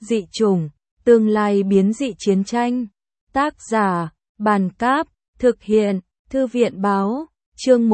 Dị chủng, tương lai biến dị chiến tranh. Tác giả, Bàn Cáp, thực hiện, Thư viện Báo, chương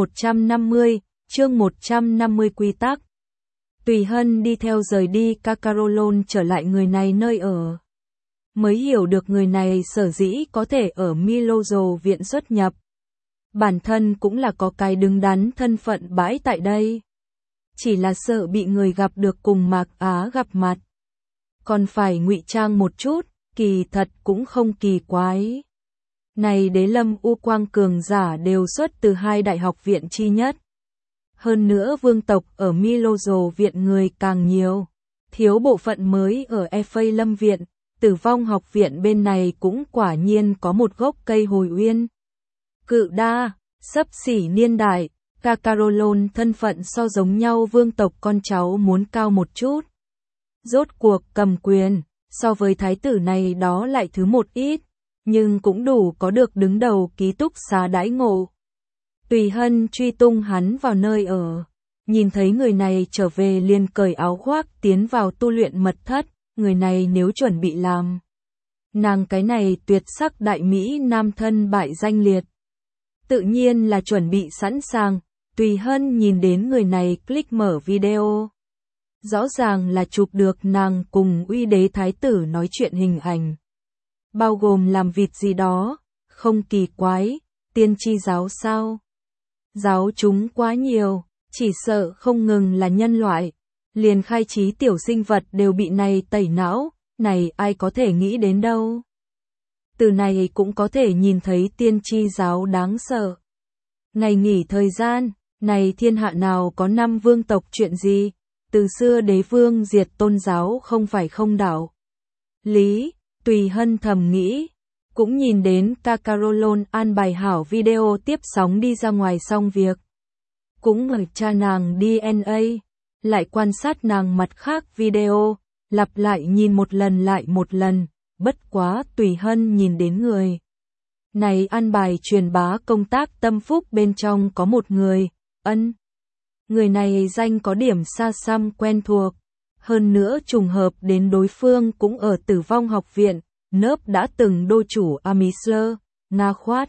150 quy tắc. Tùy Hân đi theo rời đi Kakarolon trở lại người này nơi ở. Mới hiểu được người này sở dĩ có thể ở Milojo viện xuất nhập. Bản thân cũng là có cái đứng đắn thân phận bãi tại đây. Chỉ là sợ bị người gặp được cùng Mạc Á gặp mặt. Còn phải ngụy trang một chút, kỳ thật cũng không kỳ quái. Này Đế Lâm U Quang cường giả đều xuất từ hai đại học viện chi nhất. Hơn nữa vương tộc ở Milojo viện người càng nhiều. Thiếu bộ phận mới ở Efei Lâm viện, Tử Vong học viện bên này cũng quả nhiên có một gốc cây hồi uyên. Cự đa, xấp xỉ niên đại, Kakarolon thân phận so giống nhau vương tộc con cháu muốn cao một chút. Rốt cuộc cầm quyền, so với thái tử này đó lại thứ một ít, nhưng cũng đủ có được đứng đầu ký túc xá đãi ngộ. Tùy Hân truy tung hắn vào nơi ở, nhìn thấy người này trở về liền cởi áo khoác tiến vào tu luyện mật thất, người này nếu chuẩn bị làm. Nàng cái này tuyệt sắc đại Mỹ nam thân bại danh liệt. Tự nhiên là chuẩn bị sẵn sàng, Tùy Hân nhìn đến người này click mở video. Rõ ràng là chụp được nàng cùng uy đế thái tử nói chuyện hình ảnh. Bao gồm làm vịt gì đó, không kỳ quái, tiên tri giáo sao. Giáo chúng quá nhiều, chỉ sợ không ngừng là nhân loại. Liền khai trí tiểu sinh vật đều bị này tẩy não, này ai có thể nghĩ đến đâu. Từ này cũng có thể nhìn thấy tiên tri giáo đáng sợ. Ngày nghỉ thời gian, này thiên hạ nào có 5 vương tộc chuyện gì, từ xưa đế vương diệt tôn giáo không phải không đạo. Lý, Tùy Hân thầm nghĩ, cũng nhìn đến Kakarolon an bài hảo video tiếp sóng đi ra ngoài xong việc. Cũng mời cha nàng DNA, lại quan sát nàng mặt khác video, lặp lại nhìn một lần lại một lần, bất quá Tùy Hân nhìn đến người. Này an bài truyền bá công tác tâm phúc bên trong có một người, Ân. Người này danh có điểm xa xăm quen thuộc, hơn nữa trùng hợp đến đối phương cũng ở Tử Vong học viện, nớp đã từng đô chủ Amisler, Nga khoát.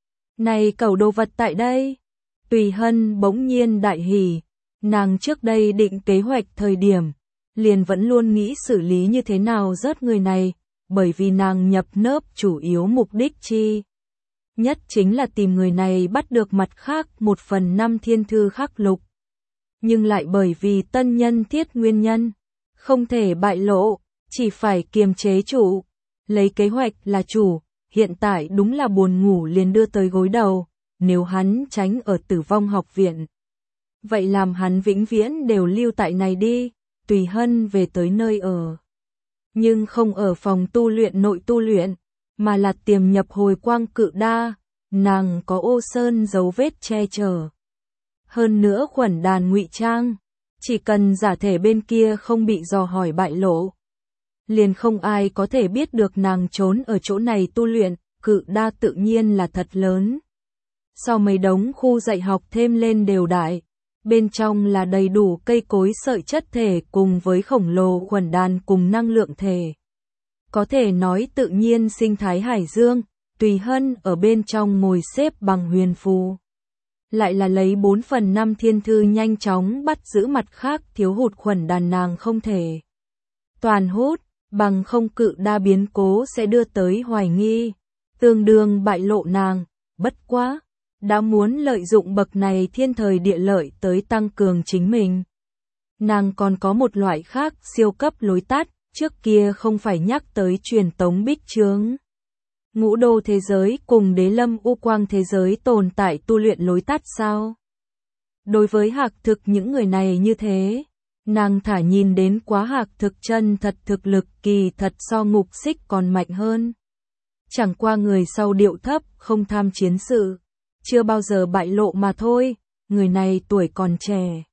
Này cẩu đồ vật tại đây. Tùy Hân bỗng nhiên đại hỉ, nàng trước đây định kế hoạch thời điểm, liền vẫn luôn nghĩ xử lý như thế nào rớt người này, bởi vì nàng nhập nớp chủ yếu mục đích chi nhất chính là tìm người này bắt được mặt khác 1/5 thiên thư khắc lục. Nhưng lại bởi vì tân nhân thiết nguyên nhân, không thể bại lộ, chỉ phải kiềm chế chủ, lấy kế hoạch là chủ, hiện tại đúng là buồn ngủ liền đưa tới gối đầu, nếu hắn tránh ở Tử Vong học viện. Vậy làm hắn vĩnh viễn đều lưu tại này đi, Tùy Hân về tới nơi ở. Nhưng không ở phòng tu luyện nội tu luyện, mà là tiềm nhập hồi quang cự đa, nàng có ô sơn dấu vết che chở. Hơn nữa khuẩn đàn ngụy trang, chỉ cần giả thể bên kia không bị dò hỏi bại lộ. Liền không ai có thể biết được nàng trốn ở chỗ này tu luyện, cự đa tự nhiên là thật lớn. Sau mấy đống khu dạy học thêm lên đều đại, bên trong là đầy đủ cây cối sợi chất thể cùng với khổng lồ khuẩn đàn cùng năng lượng thể. Có thể nói tự nhiên sinh thái hải dương, Tùy Hân ở bên trong ngồi xếp bằng huyền phù. Lại là lấy 4/5 thiên thư nhanh chóng bắt giữ mặt khác thiếu hụt khuẩn đàn nàng không thể. Toàn hút, bằng không cự đa biến cố sẽ đưa tới hoài nghi, tương đương bại lộ nàng, bất quá, đã muốn lợi dụng bậc này thiên thời địa lợi tới tăng cường chính mình. Nàng còn có một loại khác siêu cấp lối tắt, trước kia không phải nhắc tới truyền tống bích chướng. Ngũ đô thế giới cùng Đế Lâm U Quang thế giới tồn tại tu luyện lối tắt sao? Đối với Hạc Thực những người này như thế, nàng thả nhìn đến quá Hạc Thực chân thật thực lực kỳ thật so Ngục Xích còn mạnh hơn. Chẳng qua người sau điệu thấp, không tham chiến sự, chưa bao giờ bại lộ mà thôi, người này tuổi còn trẻ.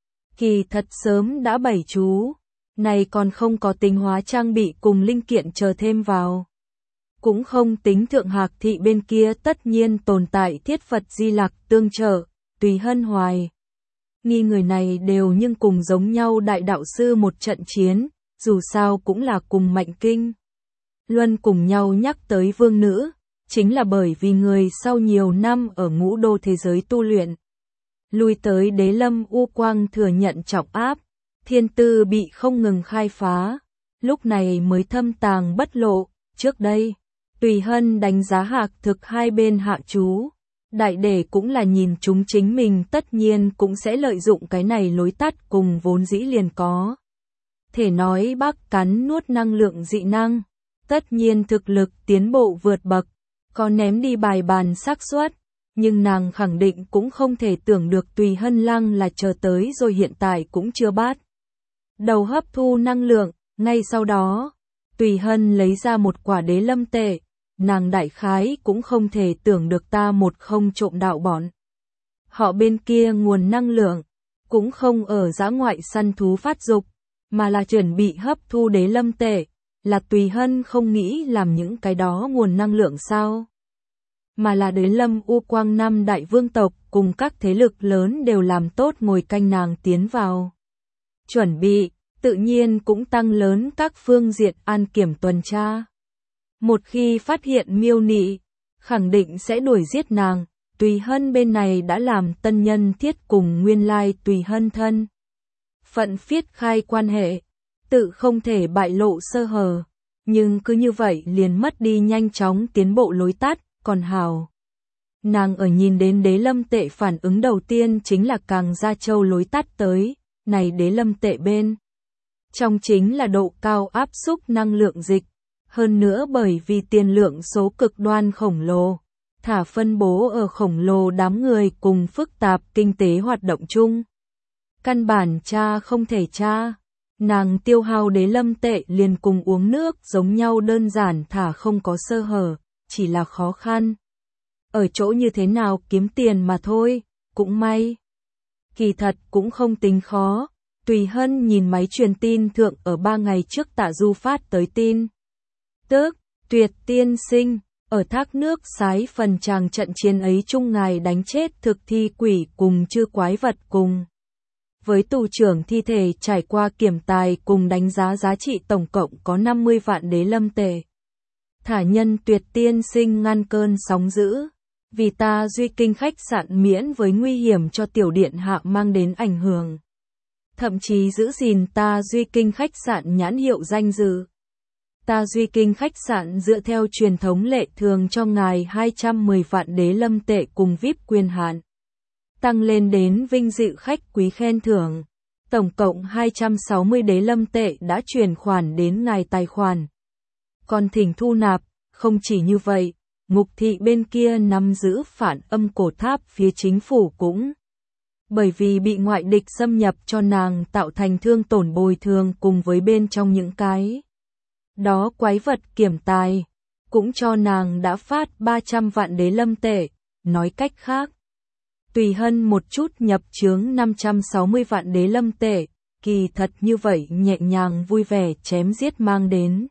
Kỳ thật sớm đã bảy chú, này còn không có tinh hóa trang bị cùng linh kiện chờ thêm vào. Cũng không tính Thượng Hạc thị bên kia tất nhiên tồn tại thiết Phật Di Lặc tương trợ, Tùy Hân hoài nghi người này đều nhưng cùng giống nhau đại đạo sư một trận chiến, dù sao cũng là cùng Mạnh Kinh Luân cùng nhau nhắc tới vương nữ, chính là bởi vì người sau nhiều năm ở ngũ đô thế giới tu luyện. Lui tới Đế Lâm U Quang thừa nhận trọng áp, thiên tư bị không ngừng khai phá, lúc này mới thâm tàng bất lộ. Trước đây, Tùy Hân đánh giá hạc thực hai bên hạ chú, đại để cũng là nhìn chúng chính mình tất nhiên cũng sẽ lợi dụng cái này lối tắt cùng vốn dĩ liền có. Thể nói bác cắn nuốt năng lượng dị năng, tất nhiên thực lực tiến bộ vượt bậc, có ném đi bài bàn xác suất, nhưng nàng khẳng định cũng không thể tưởng được Tùy Hân lăng là chờ tới rồi hiện tại cũng chưa bắt đầu hấp thu năng lượng. Ngay sau đó, Tùy Hân lấy ra một quả đế lâm tệ, nàng đại khái cũng không thể tưởng được ta một không trộm đạo bọn họ bên kia nguồn năng lượng, cũng không ở dã ngoại săn thú phát dục, mà là chuẩn bị hấp thu đế lâm tệ, là Tùy Hân không nghĩ làm những cái đó nguồn năng lượng sao? Mà là Đế Lâm U Quang năm đại vương tộc cùng các thế lực lớn đều làm tốt ngồi canh nàng tiến vào. Chuẩn bị, tự nhiên cũng tăng lớn các phương diện an kiểm tuần tra. Một khi phát hiện miêu nị, khẳng định sẽ đuổi giết nàng. Tùy Hân bên này đã làm tân nhân thiết cùng nguyên lai Tùy Hân thân phận phiết khai quan hệ, tự không thể bại lộ sơ hở, nhưng cứ như vậy liền mất đi nhanh chóng tiến bộ lối tắt, còn hào. Nàng ở nhìn đến đế lâm tệ phản ứng đầu tiên chính là càng ra châu lối tắt tới, này đế lâm tệ bên trong chính là độ cao áp xúc năng lượng dịch, hơn nữa bởi vì tiền lượng số cực đoan khổng lồ, thả phân bố ở khổng lồ đám người cùng phức tạp kinh tế hoạt động chung. Căn bản cha không thể cha, nàng tiêu hao đế lâm tệ liền cùng uống nước giống nhau đơn giản thả không có sơ hở, chỉ là khó khăn. Ở chỗ như thế nào kiếm tiền mà thôi, cũng may. Kỳ thật cũng không tính khó, Tùy Hân nhìn máy truyền tin thượng ở 3 ngày trước Tạ Du phát tới tin. Tức, Tuyệt tiên sinh, ở thác nước sái phần tràng trận chiến ấy chung ngài đánh chết thực thi quỷ cùng chư quái vật cùng. Với tù trưởng thi thể trải qua kiểm tài cùng đánh giá giá trị tổng cộng có 50 vạn đế lâm tệ. Thả nhân Tuyệt tiên sinh ngăn cơn sóng dữ, vì ta duy kinh khách sạn miễn với nguy hiểm cho tiểu điện hạ mang đến ảnh hưởng. Thậm chí giữ gìn ta duy kinh khách sạn nhãn hiệu danh dự. Ta duy kinh khách sạn dựa theo truyền thống lệ thường cho ngài 210 vạn đế lâm tệ cùng VIP quyền hạn. Tăng lên đến vinh dự khách quý khen thưởng. Tổng cộng 260 đế lâm tệ đã chuyển khoản đến ngài tài khoản. Còn thỉnh thu nạp, không chỉ như vậy, ngục thị bên kia nắm giữ phản âm cổ tháp phía chính phủ cũng. Bởi vì bị ngoại địch xâm nhập cho nàng tạo thành thương tổn bồi thường cùng với bên trong những cái. Đó quái vật kiểm tài, cũng cho nàng đã phát 300 vạn đế lâm tệ, nói cách khác. Tùy Hân một chút nhập chướng 560 vạn đế lâm tệ, kỳ thật như vậy nhẹ nhàng vui vẻ chém giết mang đến.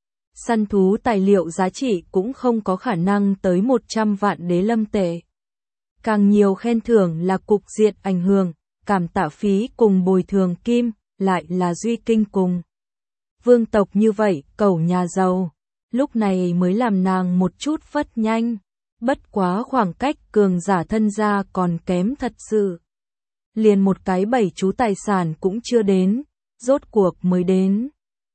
Săn thú tài liệu giá trị cũng không có khả năng tới 100 vạn đế lâm tệ. Càng nhiều khen thưởng là cục diện ảnh hưởng, cảm tạ phí cùng bồi thường kim, lại là duy kinh cùng. Vương tộc như vậy, cẩu nhà giàu, lúc này mới làm nàng một chút phất nhanh. Bất quá khoảng cách cường giả thân gia còn kém thật sự. Liền một cái 7 chú tài sản cũng chưa đến, rốt cuộc mới đến.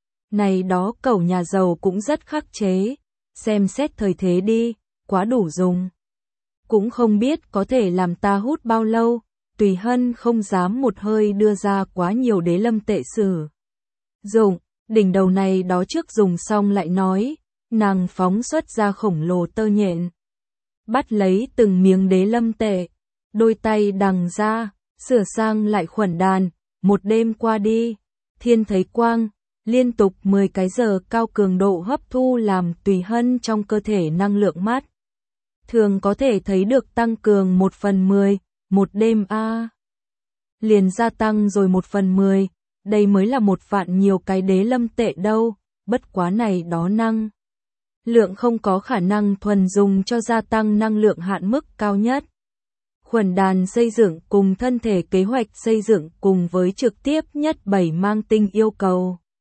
Này đó cẩu nhà giàu cũng rất khắc chế, xem xét thời thế đi, quá đủ dùng. Cũng không biết có thể làm ta hút bao lâu, Tùy Hân không dám một hơi đưa ra quá nhiều đế lâm tệ sử. Dụng, đỉnh đầu này đó trước dùng xong lại nói, nàng phóng xuất ra khổng lồ tơ nhện. Bắt lấy từng miếng đế lâm tệ, đôi tay đằng ra, sửa sang lại khuẩn đàn, một đêm qua đi, thiên thấy quang, liên tục 10 cái giờ cao cường độ hấp thu làm Tùy Hân trong cơ thể năng lượng mát. Thường có thể thấy được tăng cường 1/10, một đêm a. Liền gia tăng rồi 1/10, đây mới là 1 vạn nhiều cái đế lâm tệ đâu, bất quá này đó năng. Lượng không có khả năng thuần dùng cho gia tăng năng lượng hạn mức cao nhất. Khuẩn đàn xây dựng cùng thân thể kế hoạch xây dựng cùng với trực tiếp nhất 7 mang tinh yêu cầu.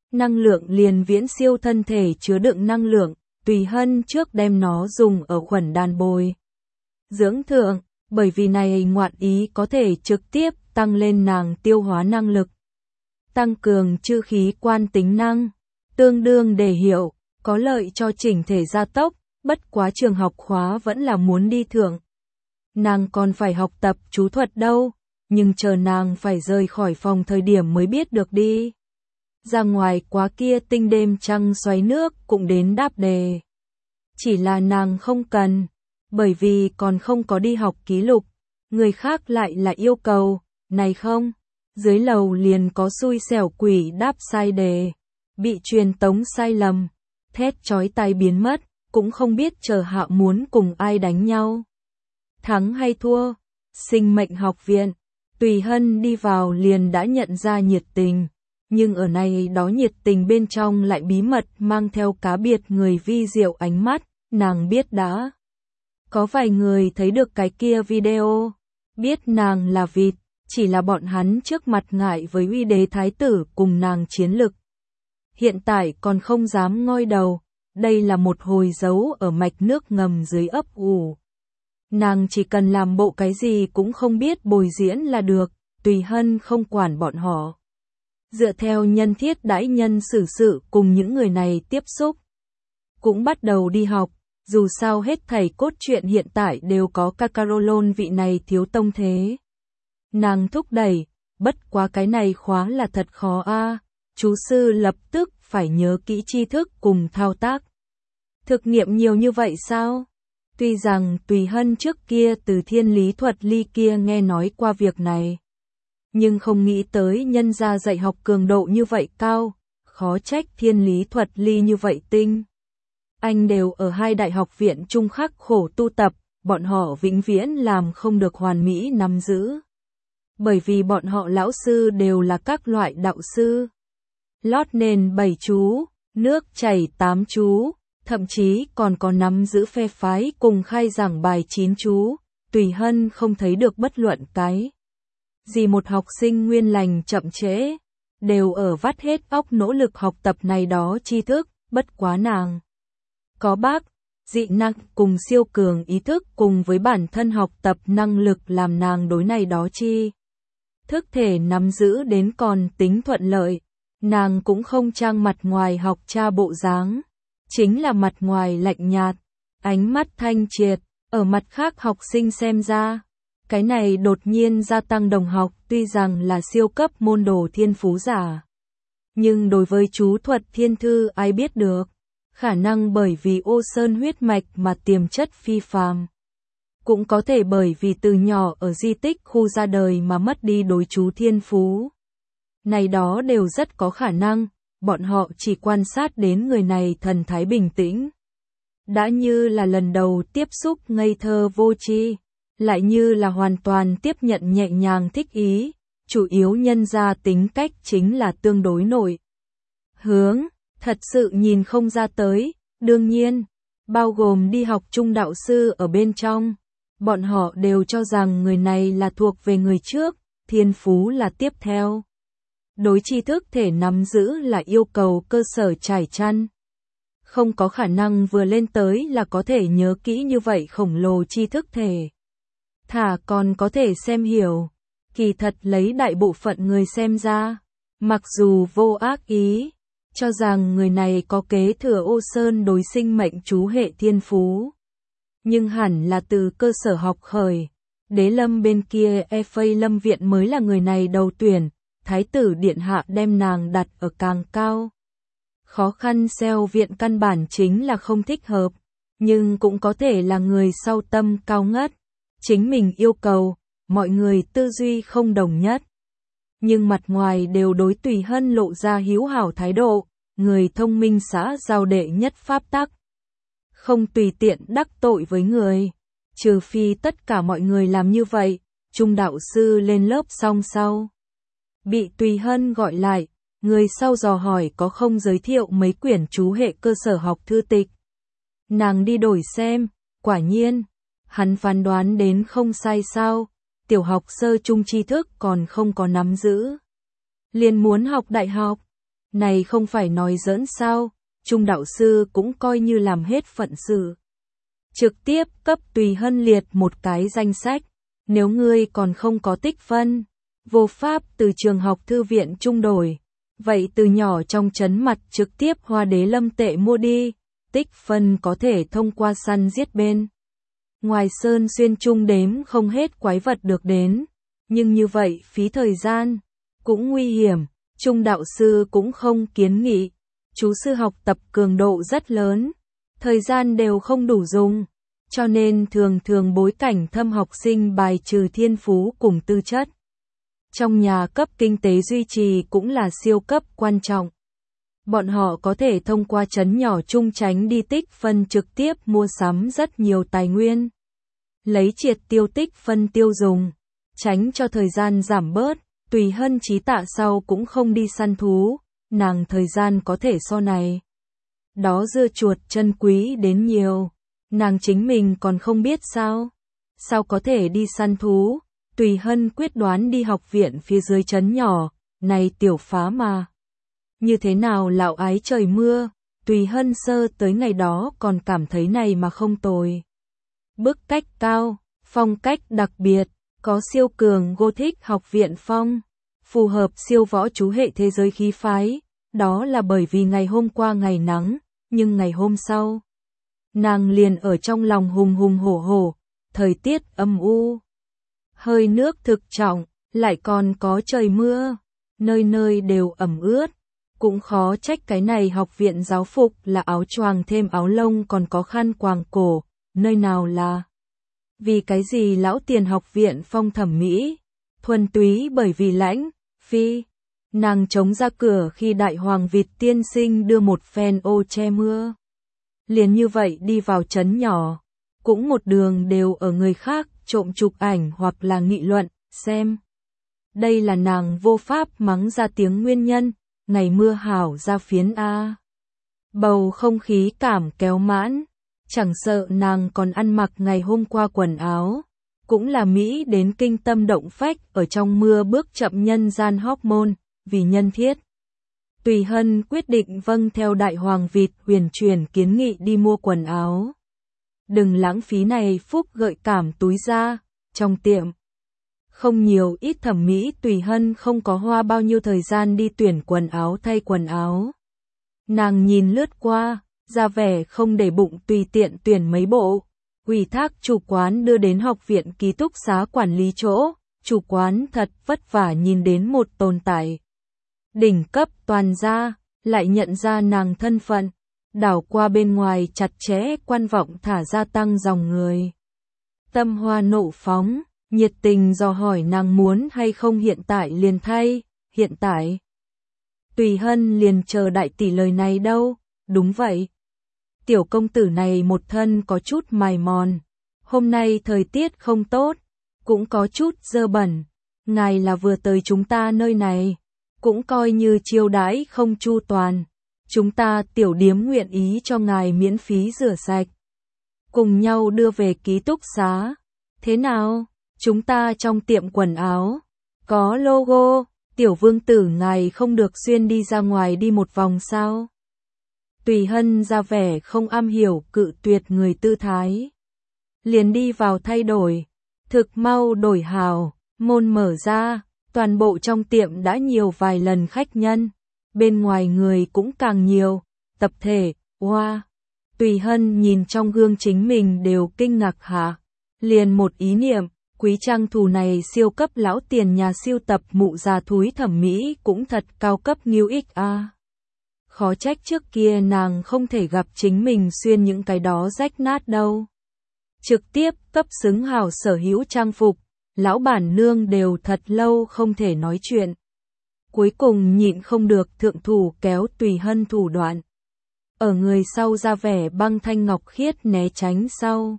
năng lượng liền viễn siêu thân thể chứa đựng năng lượng, Tùy Hân trước đem nó dùng ở khuẩn đàn bồi dưỡng thượng, bởi vì này ngoạn ý có thể trực tiếp tăng lên nàng tiêu hóa năng lực, tăng cường chư khí quan tính năng, tương đương đề hiệu, có lợi cho chỉnh thể gia tốc, bất quá trường học khóa vẫn là muốn đi thượng. Nàng còn phải học tập chú thuật đâu, nhưng chờ nàng phải rời khỏi phòng thời điểm mới biết được đi. Ra ngoài quá kia tinh đêm trăng xoáy nước cũng đến đáp đề. Chỉ là nàng không cần, bởi vì còn không có đi học ký lục, người khác lại là yêu cầu, này không, dưới lầu liền có xui xẻo quỷ đáp sai đề, bị truyền tống sai lầm, thét chói tai biến mất, cũng không biết chờ hạ muốn cùng ai đánh nhau. Thắng hay thua, sinh mệnh học viện, Tùy Hân đi vào liền đã nhận ra nhiệt tình, nhưng ở này đó nhiệt tình bên trong lại bí mật mang theo cá biệt người vi diệu ánh mắt, nàng biết đã. Có vài người thấy được cái kia video, biết nàng là vịt, chỉ là bọn hắn trước mặt ngại với uy đế thái tử cùng nàng chiến lực. Hiện tại còn không dám ngoi đầu, đây là một hồi dấu ở mạch nước ngầm dưới ấp ủ. Nàng chỉ cần làm bộ cái gì cũng không biết bồi diễn là được, Tùy Hân không quản bọn họ. Dựa theo nhân thiết đãi nhân xử sự cùng những người này tiếp xúc. Cũng bắt đầu đi học, dù sao hết thầy cốt truyện hiện tại đều có Kakarolon vị này thiếu tông thế. Nàng thúc đẩy, bất quá cái này khóa là thật khó a, chú sư lập tức phải nhớ kỹ tri thức cùng thao tác. Thực nghiệm nhiều như vậy sao? Tuy rằng Tùy Hân trước kia từ Thiên Lý Thuật Ly kia nghe nói qua việc này, nhưng không nghĩ tới nhân gia dạy học cường độ như vậy cao, khó trách Thiên Lý Thuật Ly như vậy tinh. Anh đều ở hai đại học viện trung khắc khổ tu tập, bọn họ vĩnh viễn làm không được hoàn mỹ nắm giữ. Bởi vì bọn họ lão sư đều là các loại đạo sư. Lót nền 7 chú, nước chảy 8 chú, thậm chí còn có nắm giữ phe phái cùng khai giảng bài 9 chú, Tùy Hân không thấy được bất luận cái gì một học sinh nguyên lành chậm trễ, đều ở vắt hết óc nỗ lực học tập này đó tri thức, bất quá nàng. Có bác, dị năng cùng siêu cường ý thức cùng với bản thân học tập năng lực làm nàng đối này đó chi. Thức thể nắm giữ đến còn tính thuận lợi, nàng cũng không trang mặt ngoài học cha bộ dáng, chính là mặt ngoài lạnh nhạt, ánh mắt thanh triệt, ở mặt khác học sinh xem ra. Cái này đột nhiên gia tăng đồng học tuy rằng là siêu cấp môn đồ thiên phú giả. Nhưng đối với chú thuật thiên thư ai biết được, khả năng bởi vì Ô Sơn huyết mạch mà tiềm chất phi phàm. Cũng có thể bởi vì từ nhỏ ở di tích khu ra đời mà mất đi đối chú thiên phú. Này đó đều rất có khả năng, bọn họ chỉ quan sát đến người này thần thái bình tĩnh. Đã như là lần đầu tiếp xúc ngây thơ vô tri, lại như là hoàn toàn tiếp nhận nhẹ nhàng thích ý, chủ yếu nhân ra tính cách chính là tương đối nổi hướng, thật sự nhìn không ra tới, đương nhiên, bao gồm đi học trung đạo sư ở bên trong, bọn họ đều cho rằng người này là thuộc về người trước, thiên phú là tiếp theo. Đối tri thức thể nắm giữ là yêu cầu cơ sở trải chăn. Không có khả năng vừa lên tới là có thể nhớ kỹ như vậy khổng lồ tri thức thể. Thả còn có thể xem hiểu, kỳ thật lấy đại bộ phận người xem ra, mặc dù vô ác ý, cho rằng người này có kế thừa Ô Sơn đối sinh mệnh chú hệ thiên phú. Nhưng hẳn là từ cơ sở học khởi, Đế Lâm bên kia FA Lâm viện mới là người này đầu tuyển, Thái tử Điện Hạ đem nàng đặt ở càng cao. Khó khăn SEO viện căn bản chính là không thích hợp, nhưng cũng có thể là người sau tâm cao ngất. Chính mình yêu cầu, mọi người tư duy không đồng nhất. Nhưng mặt ngoài đều đối Tùy Hân lộ ra hiếu hảo thái độ, người thông minh xã giao đệ nhất pháp tắc. Không tùy tiện đắc tội với người, trừ phi tất cả mọi người làm như vậy, trung đạo sư lên lớp xong sau. Bị Tùy Hân gọi lại, người sau dò hỏi có không giới thiệu mấy quyển chú hệ cơ sở học thư tịch. Nàng đi đổi xem, quả nhiên. Hắn phán đoán đến không sai sao, tiểu học sơ trung tri thức còn không có nắm giữ. Liền muốn học đại học, Này không phải nói giỡn sao, Trung đạo sư cũng coi như làm hết phận sự. Trực tiếp cấp Tùy Hân liệt một cái danh sách, nếu ngươi còn không có tích phân, vô pháp từ trường học thư viện trung đổi, vậy từ nhỏ trong trấn mặt trực tiếp Hoa Đế Lâm tệ mua đi, tích phân có thể thông qua săn giết bên. Ngoài sơn xuyên trung đếm không hết quái vật được đến, nhưng như vậy phí thời gian, cũng nguy hiểm, Trung đạo sư cũng không kiến nghị. Chú sư học tập cường độ rất lớn, thời gian đều không đủ dùng, cho nên thường thường bối cảnh thâm học sinh bài trừ thiên phú cùng tư chất. Trong nhà cấp kinh tế duy trì cũng là siêu cấp quan trọng. Bọn họ có thể thông qua trấn nhỏ trung tránh đi tích phân trực tiếp mua sắm rất nhiều tài nguyên. Lấy triệt tiêu tích phân tiêu dùng, tránh cho thời gian giảm bớt, Tùy Hân Chí Tạ sau cũng không đi săn thú, nàng thời gian có thể so này. Đó dưa chuột chân quý đến nhiều, nàng chính mình còn không biết sao. Sao có thể đi săn thú, Tùy Hân quyết đoán đi học viện phía dưới trấn nhỏ, này tiểu phá mà. Như thế nào lão ái trời mưa, Tùy Hân sơ tới ngày đó còn cảm thấy này mà không tồi. Bức cách cao, phong cách đặc biệt, có siêu cường Gothic học viện phong, phù hợp siêu võ chú hệ thế giới khí phái, đó là bởi vì ngày hôm qua ngày nắng, nhưng ngày hôm sau, nàng liền ở trong lòng hùng hùng hổ hổ, thời tiết âm u, hơi nước thực trọng, lại còn có trời mưa, nơi nơi đều ẩm ướt, cũng khó trách cái này học viện giáo phục là áo choàng thêm áo lông còn có khăn quàng cổ, nơi nào là. Vì cái gì lão tiền học viện phong thẩm mỹ, thuần túy bởi vì lãnh, phi, nàng chống ra cửa khi đại hoàng vịt tiên sinh đưa một phen ô che mưa. Liền như vậy đi vào trấn nhỏ, cũng một đường đều ở người khác trộm chụp ảnh hoặc là nghị luận, xem. Đây là nàng vô pháp mắng ra tiếng nguyên nhân, ngày mưa hảo ra phiến A. Bầu không khí cảm kéo mãn, chẳng sợ nàng còn ăn mặc ngày hôm qua quần áo, cũng là Mỹ đến kinh tâm động phách ở trong mưa bước chậm nhân gian hormone, vì nhân thiết. Tùy Hân quyết định vâng theo đại hoàng vịt huyền truyền kiến nghị đi mua quần áo. Đừng lãng phí này phúc gợi cảm túi ra, trong tiệm. Không nhiều ít thẩm mỹ Tùy Hân không có hoa bao nhiêu thời gian đi tuyển quần áo thay quần áo. Nàng nhìn lướt qua, ra vẻ không để bụng tùy tiện tuyển mấy bộ, ủy thác chủ quán đưa đến học viện ký túc xá quản lý chỗ, chủ quán thật vất vả nhìn đến một tồn tại. Đỉnh cấp toàn gia, lại nhận ra nàng thân phận, đảo qua bên ngoài chặt chẽ quan vọng thả ra tăng dòng người. Tâm hoa nộ phóng, nhiệt tình dò hỏi nàng muốn hay không hiện tại liền thay, hiện tại. Tùy Hân liền chờ đại tỷ lời này đâu, đúng vậy. Tiểu công tử này một thân có chút mài mòn, hôm nay thời tiết không tốt, cũng có chút dơ bẩn, ngài là vừa tới chúng ta nơi này, cũng coi như chiêu đãi không chu toàn, chúng ta tiểu điếm nguyện ý cho ngài miễn phí rửa sạch, cùng nhau đưa về ký túc xá, thế nào, chúng ta trong tiệm quần áo, có logo, tiểu vương tử ngài không được xuyên đi ra ngoài đi một vòng sao? Tùy Hân ra vẻ không am hiểu cự tuyệt người tư thái. Liền đi vào thay đổi, thực mau đổi hào, môn mở ra, toàn bộ trong tiệm đã nhiều vài lần khách nhân, bên ngoài người cũng càng nhiều, tập thể, wow. Tùy Hân nhìn trong gương chính mình đều kinh ngạc hả, liền một ý niệm, quý trang thù này siêu cấp lão tiền nhà siêu tập mụ già thúi thẩm mỹ cũng thật cao cấp nghiêu ích a. Khó trách trước kia nàng không thể gặp chính mình xuyên những cái đó rách nát đâu. Trực tiếp cấp xứng hào sở hữu trang phục, lão bản nương đều thật lâu không thể nói chuyện. Cuối cùng nhịn không được thượng thủ kéo Tùy Hân thủ đoạn. Ở người sau ra vẻ băng thanh ngọc khiết né tránh sau.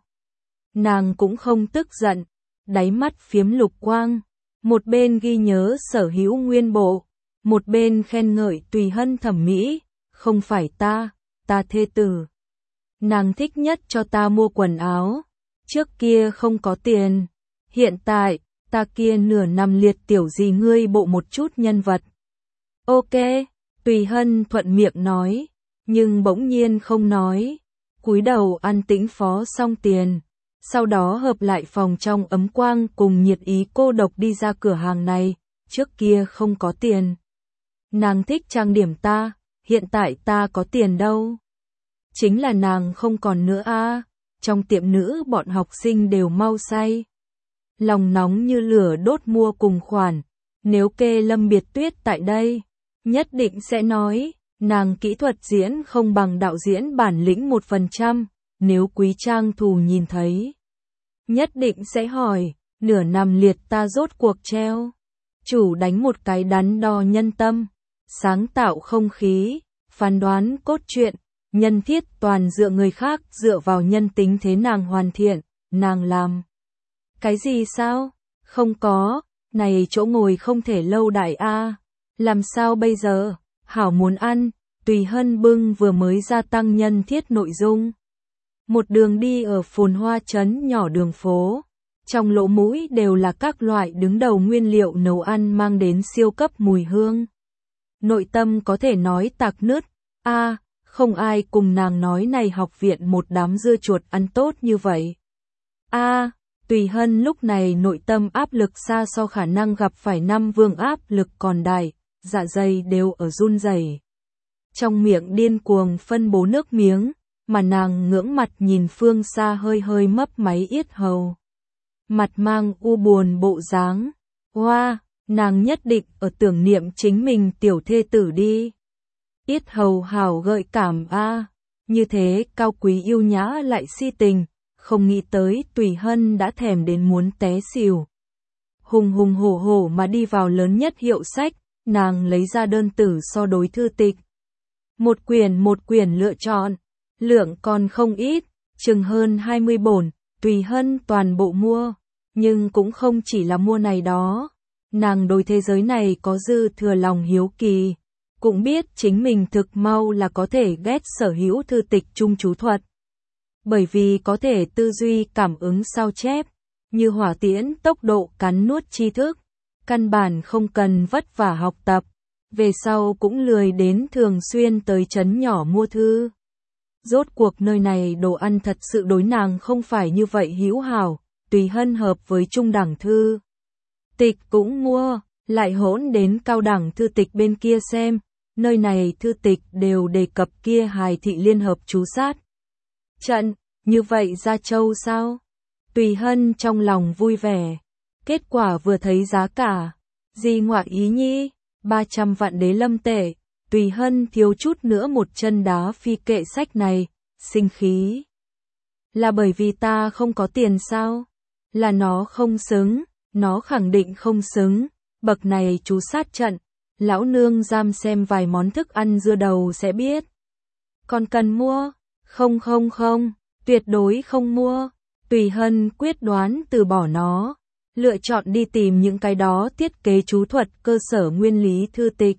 Nàng cũng không tức giận, đáy mắt phiếm lục quang, một bên ghi nhớ sở hữu nguyên bộ, một bên khen ngợi Tùy Hân thẩm mỹ, không phải ta thê tử. Nàng thích nhất cho ta mua quần áo, trước kia không có tiền, hiện tại, ta kia nửa năm liệt tiểu gì ngươi bộ một chút nhân vật. Ok, Tùy Hân thuận miệng nói, nhưng bỗng nhiên không nói, cúi đầu an tĩnh phó xong tiền, sau đó hợp lại phòng trong ấm quang cùng nhiệt ý cô độc đi ra cửa hàng này, trước kia không có tiền. Nàng thích trang điểm ta, hiện tại ta có tiền đâu. Chính là nàng không còn nữa a. Trong tiệm nữ bọn học sinh đều mau say. Lòng nóng như lửa đốt mua cùng khoản, nếu kê Lâm Biệt Tuyết tại đây, nhất định sẽ nói, nàng kỹ thuật diễn không bằng đạo diễn bản lĩnh 1%, nếu Quý Trang Thù nhìn thấy. Nhất định sẽ hỏi, nửa năm liệt ta rốt cuộc treo. Chủ đánh một cái đắn đo nhân tâm, sáng tạo không khí, phán đoán cốt truyện, nhân thiết toàn dựa người khác, dựa vào nhân tính thế nàng hoàn thiện, nàng làm. Cái gì sao? Không có, này chỗ ngồi không thể lâu đại a. Làm sao bây giờ? Hảo muốn ăn, Tùy Hân bưng vừa mới gia tăng nhân thiết nội dung. Một đường đi ở phồn hoa trấn nhỏ đường phố, trong lỗ mũi đều là các loại đứng đầu nguyên liệu nấu ăn mang đến siêu cấp mùi hương. Nội tâm có thể nói tạc nứt, không ai cùng nàng nói này học viện một đám dưa chuột ăn tốt như vậy. Tùy Hân lúc này nội tâm áp lực xa so khả năng gặp phải năm vương áp lực còn đại, dạ dày đều ở run rẩy. Trong miệng điên cuồng phân bố nước miếng, mà nàng ngưỡng mặt nhìn phương xa hơi hơi mấp máy yết hầu. Mặt mang u buồn bộ dáng. Nàng nhất định ở tưởng niệm chính mình tiểu thê tử đi. Yết hầu hảo gợi cảm như thế cao quý yêu nhã lại si tình, không nghĩ tới Tùy Hân đã thèm đến muốn té xỉu. Hùng hùng hổ hổ mà đi vào lớn nhất hiệu sách, nàng lấy ra đơn tử so đối thư tịch. Một quyển lựa chọn, lượng còn không ít, chừng hơn 20 bổn, Tùy Hân toàn bộ mua, nhưng cũng không chỉ là mua này đó. Nàng đối thế giới này có dư thừa lòng hiếu kỳ, cũng biết chính mình thực mau là có thể ghét sở hữu thư tịch chung chú thuật. Bởi vì có thể tư duy cảm ứng sao chép, như hỏa tiễn tốc độ cắn nuốt tri thức, căn bản không cần vất vả học tập, về sau cũng lười đến thường xuyên tới trấn nhỏ mua thư. Rốt cuộc nơi này đồ ăn thật sự đối nàng không phải như vậy hữu hảo, Tùy Hân hợp với trung đẳng thư tịch cũng mua, lại hỗn đến cao đẳng thư tịch bên kia xem, nơi này thư tịch đều đề cập kia hài thị liên hợp chú sát trận, như vậy ra châu sao? Tùy Hân trong lòng vui vẻ, kết quả vừa thấy giá cả, gì ngoại ý nhi, 300 vạn đế lâm tệ, Tùy Hân thiếu chút nữa một chân đá phi kệ sách này, sinh khí. Là bởi vì ta không có tiền sao? Là nó không xứng, nó khẳng định không xứng, bậc này chú sát trận, lão nương giam xem vài món thức ăn dưa đầu sẽ biết. Còn cần mua? Không, tuyệt đối không mua. Tùy Hân quyết đoán từ bỏ nó, lựa chọn đi tìm những cái đó thiết kế chú thuật cơ sở nguyên lý thư tịch.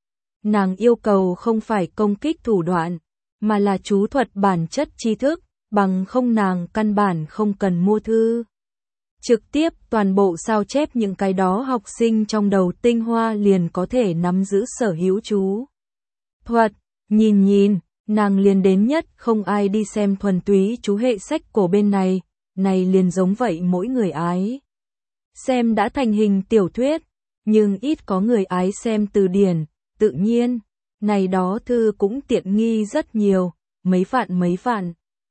Nàng yêu cầu không phải công kích thủ đoạn, mà là chú thuật bản chất tri thức, bằng không nàng căn bản không cần mua thư. Trực tiếp toàn bộ sao chép những cái đó học sinh trong đầu tinh hoa liền có thể nắm giữ sở hữu chú thuật. Nhìn, nàng liền đến nhất không ai đi xem thuần túy chú hệ sách cổ bên này, này liền giống vậy mỗi người ái xem đã thành hình tiểu thuyết, nhưng ít có người ái xem từ điển, tự nhiên, này đó thư cũng tiện nghi rất nhiều, mấy vạn.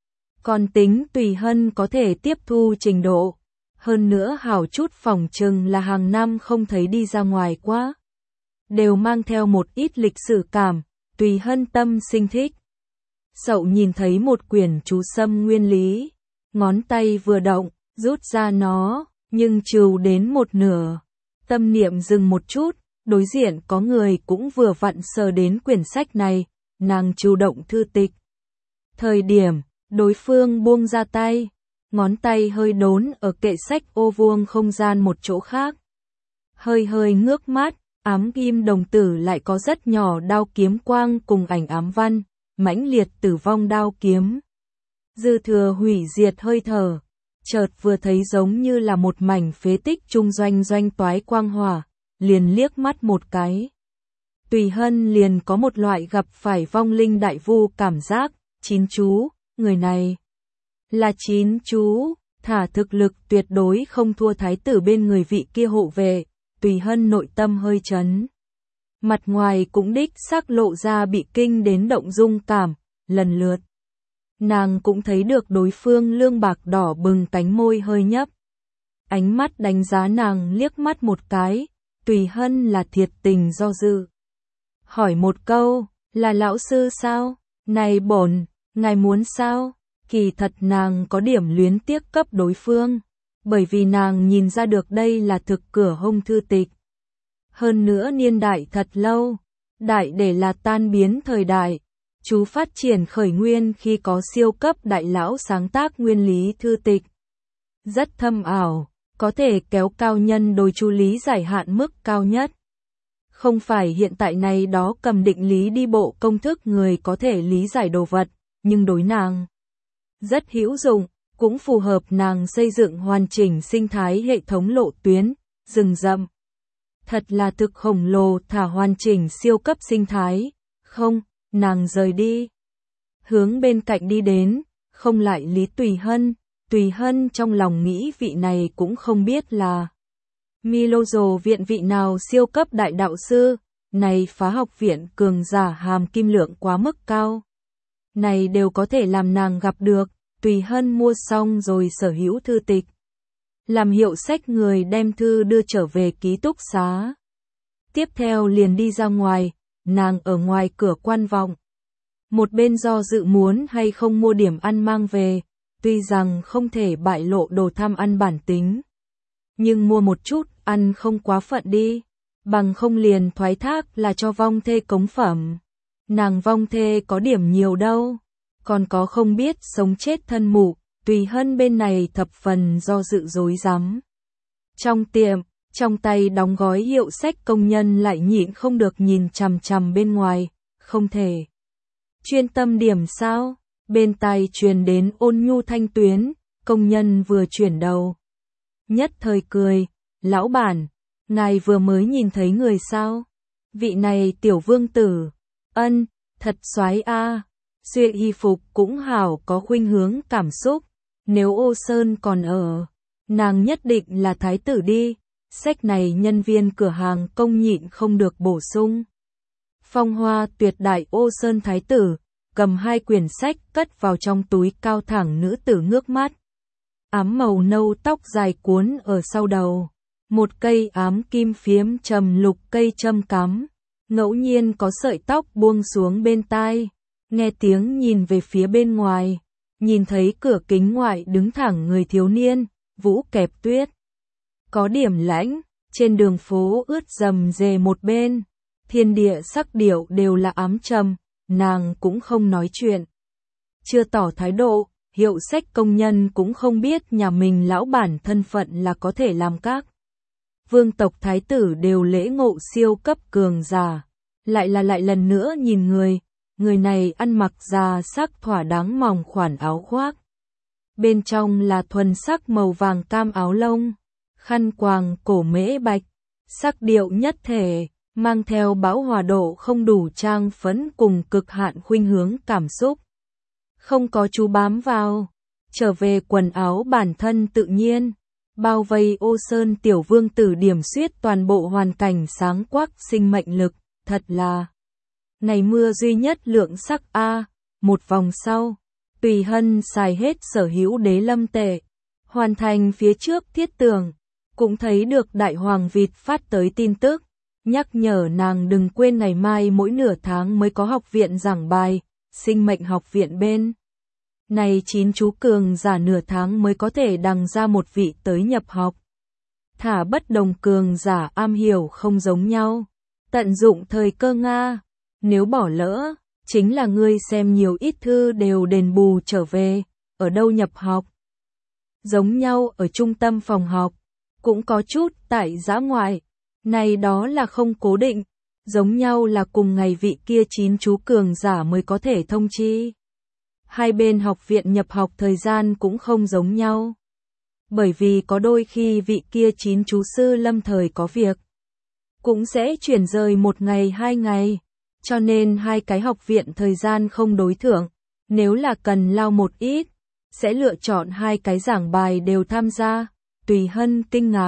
Còn tính Tùy Hân có thể tiếp thu trình độ, hơn nữa hảo chút phòng chừng là hàng năm không thấy đi ra ngoài quá. Đều mang theo một ít lịch sử cảm, Tùy Hân tâm sinh thích. Sậu nhìn thấy một quyển chú sâm nguyên lý, ngón tay vừa động, rút ra nó, nhưng trừ đến một nửa. Tâm niệm dừng một chút, đối diện có người cũng vừa vặn sờ đến quyển sách này, nàng chủ động thư tịch. Thời điểm, đối phương buông ra tay, ngón tay hơi đốn ở kệ sách ô vuông không gian một chỗ khác. Hơi ngước mắt, ám kim đồng tử lại có rất nhỏ đao kiếm quang cùng ảnh ám văn, mãnh liệt tử vong đao kiếm. Dư thừa hủy diệt hơi thở, chợt vừa thấy giống như là một mảnh phế tích trung doanh toái quang hỏa, liền liếc mắt một cái. Tùy Hân liền có một loại gặp phải vong linh đại vu cảm giác, chín chú, người này là chín chú, thả thực lực tuyệt đối không thua thái tử bên người vị kia hộ vệ, Tùy Hân nội tâm hơi chấn. Mặt ngoài cũng đích xác lộ ra bị kinh đến động dung cảm, lần lượt. Nàng cũng thấy được đối phương lương bạc đỏ bừng cánh môi hơi nhấp. Ánh mắt đánh giá nàng liếc mắt một cái, Tùy Hân là thiệt tình do dự. Hỏi một câu, là lão sư sao? Này bổn, ngài muốn sao? Kỳ thật nàng có điểm luyến tiếc cấp đối phương, bởi vì nàng nhìn ra được đây là thực cửa hông thư tịch. Hơn nữa niên đại thật lâu, đại để là tan biến thời đại, chú phát triển khởi nguyên khi có siêu cấp đại lão sáng tác nguyên lý thư tịch. Rất thâm ảo, có thể kéo cao nhân đôi chú lý giải hạn mức cao nhất. Không phải hiện tại này đó cầm định lý đi bộ công thức người có thể lý giải đồ vật, nhưng đối nàng rất hữu dụng, cũng phù hợp nàng xây dựng hoàn chỉnh sinh thái hệ thống lộ tuyến, rừng rậm. Thật là thực khổng lồ thả hoàn chỉnh siêu cấp sinh thái. Không, nàng rời đi. Hướng bên cạnh đi đến, không lại lý Tùy Hân trong lòng nghĩ vị này cũng không biết là Milojo viện vị nào siêu cấp đại đạo sư, này phá học viện cường giả hàm kim lượng quá mức cao. Này đều có thể làm nàng gặp được, Tùy Hân mua xong rồi sở hữu thư tịch. Làm hiệu sách người đem thư đưa trở về ký túc xá. Tiếp theo liền đi ra ngoài, nàng ở ngoài cửa quan vọng. Một bên do dự muốn hay không mua điểm ăn mang về, tuy rằng không thể bại lộ đồ tham ăn bản tính. Nhưng mua một chút, ăn không quá phận đi, bằng không liền thoái thác là cho vong thê cống phẩm. Nàng vong thê có điểm nhiều đâu, còn có không biết sống chết thân mụ, Tùy Hân bên này thập phần do dự rối rắm. Trong tiệm, trong tay đóng gói hiệu sách công nhân lại nhịn không được nhìn chằm chằm bên ngoài, không thể. Chuyên tâm điểm sao? Bên tai truyền đến ôn nhu thanh tuyến, công nhân vừa chuyển đầu. Nhất thời cười, lão bản, ngài vừa mới nhìn thấy người sao? Vị này tiểu vương tử, ân, thật soái a. Xuyên y phục cũng hảo có khuynh hướng cảm xúc, nếu Ô Sơn còn ở, nàng nhất định là thái tử đi, sách này nhân viên cửa hàng công nhịn không được bổ sung. Phong hoa tuyệt đại Ô Sơn thái tử, cầm hai quyển sách cất vào trong túi cao thẳng nữ tử ngước mắt. Ám màu nâu tóc dài cuốn ở sau đầu, một cây ám kim phiếm trầm lục cây châm cắm, ngẫu nhiên có sợi tóc buông xuống bên tai. Nghe tiếng nhìn về phía bên ngoài, nhìn thấy cửa kính ngoại đứng thẳng người thiếu niên, vũ kẹp tuyết. Có điểm lãnh, trên đường phố ướt rầm rề một bên, thiên địa sắc điệu đều là ám trầm, nàng cũng không nói chuyện. Chưa tỏ thái độ, hiệu sách công nhân cũng không biết nhà mình lão bản thân phận là có thể làm các. Vương tộc thái tử đều lễ ngộ siêu cấp cường giả, lại lần nữa nhìn người này ăn mặc già sắc thỏa đáng mỏng khoản áo khoác. Bên trong là thuần sắc màu vàng cam áo lông, khăn quàng cổ mễ bạch, sắc điệu nhất thể, mang theo bão hòa độ không đủ trang phấn cùng cực hạn khuynh hướng cảm xúc. Không có chú bám vào, trở về quần áo bản thân tự nhiên, bao vây Ô Sơn tiểu vương tử điểm xuyết toàn bộ hoàn cảnh sáng quắc sinh mệnh lực, thật là ngày mưa duy nhất lượng sắc a. Một vòng sau, Tùy Hân xài hết sở hữu đế lâm tệ, hoàn thành phía trước thiết tưởng, cũng thấy được đại hoàng vịt phát tới tin tức, nhắc nhở nàng đừng quên ngày mai mỗi nửa tháng mới có học viện giảng bài, sinh mệnh học viện bên. Này 9 chú cường giả nửa tháng mới có thể đằng ra một vị tới nhập học. Thả bất đồng cường giả am hiểu không giống nhau, tận dụng thời cơ Nga. Nếu bỏ lỡ, chính là ngươi xem nhiều ít thư đều đền bù trở về, ở đâu nhập học. Giống nhau ở trung tâm phòng học, cũng có chút tại dã ngoại, này đó là không cố định, giống nhau là cùng ngày vị kia 9 chú cường giả mới có thể thông chi. Hai bên học viện nhập học thời gian cũng không giống nhau. Bởi vì có đôi khi vị kia 9 chú sư lâm thời có việc. cũng sẽ chuyển rời 1 ngày 2 ngày, cho nên hai cái học viện thời gian không đối thượng, nếu là cần lao một ít, sẽ lựa chọn hai cái giảng bài đều tham gia. Tùy Hân kinh ngạc.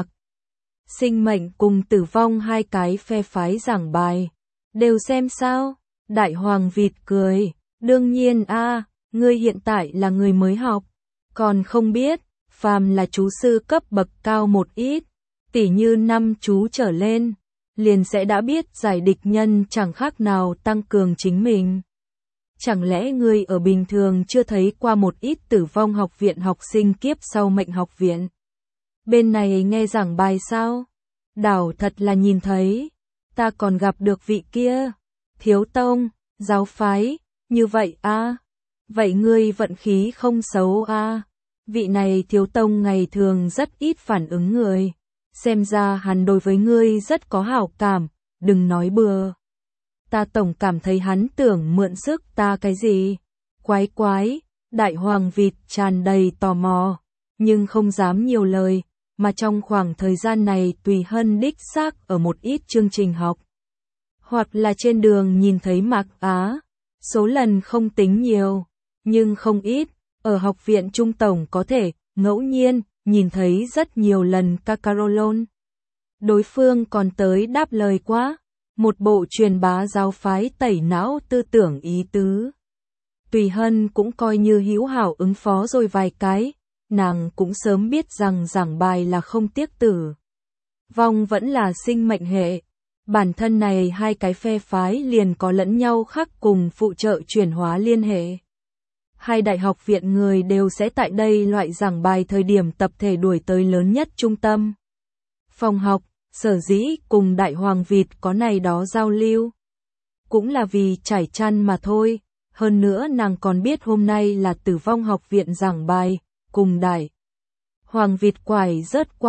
Sinh mệnh cùng tử vong hai cái phe phái giảng bài, đều xem sao? Đại Hoàng Vịt cười, đương nhiên a, ngươi hiện tại là người mới học, còn không biết, phàm là chú sư cấp bậc cao một ít, tỉ như 5 chú trở lên, liền sẽ đã biết giải địch nhân chẳng khác nào tăng cường chính mình. Chẳng lẽ ngươi ở bình thường chưa thấy qua một ít tử vong học viện học sinh kiếp sau mệnh học viện? Bên này nghe giảng bài sao? Đảo thật là nhìn thấy, ta còn gặp được vị kia, thiếu tông, giáo phái, như vậy a. Vậy ngươi vận khí không xấu a. Vị này thiếu tông ngày thường rất ít phản ứng người, xem ra hắn đối với ngươi rất có hảo cảm, đừng nói bừa. Ta tổng cảm thấy hắn tưởng mượn sức ta cái gì. Quái quái, Đại Hoàng Vịt tràn đầy tò mò, nhưng không dám nhiều lời, mà trong khoảng thời gian này Tùy Hân đích xác ở một ít chương trình học, hoặc là trên đường nhìn thấy Mạc Á, số lần không tính nhiều, nhưng không ít, ở học viện trung tổng có thể, ngẫu nhiên, nhìn thấy rất nhiều lần Kakarolon. Đối phương còn tới đáp lời quá, một bộ truyền bá giáo phái tẩy não tư tưởng ý tứ. Tùy Hân cũng coi như hữu hảo ứng phó rồi vài cái, nàng cũng sớm biết rằng giảng bài là không tiếc tử vong vẫn là sinh mệnh hệ. Bản thân này hai cái phe phái liền có lẫn nhau khác cùng phụ trợ chuyển hóa liên hệ. Hai đại học viện người đều sẽ tại đây loại giảng bài thời điểm tập thể đuổi tới lớn nhất trung tâm phòng học, sở dĩ cùng Đại Hoàng Vịt có này đó giao lưu. Cũng là vì trải chăn mà thôi, hơn nữa nàng còn biết hôm nay là tử vong học viện giảng bài, cùng Đại Hoàng Vịt quải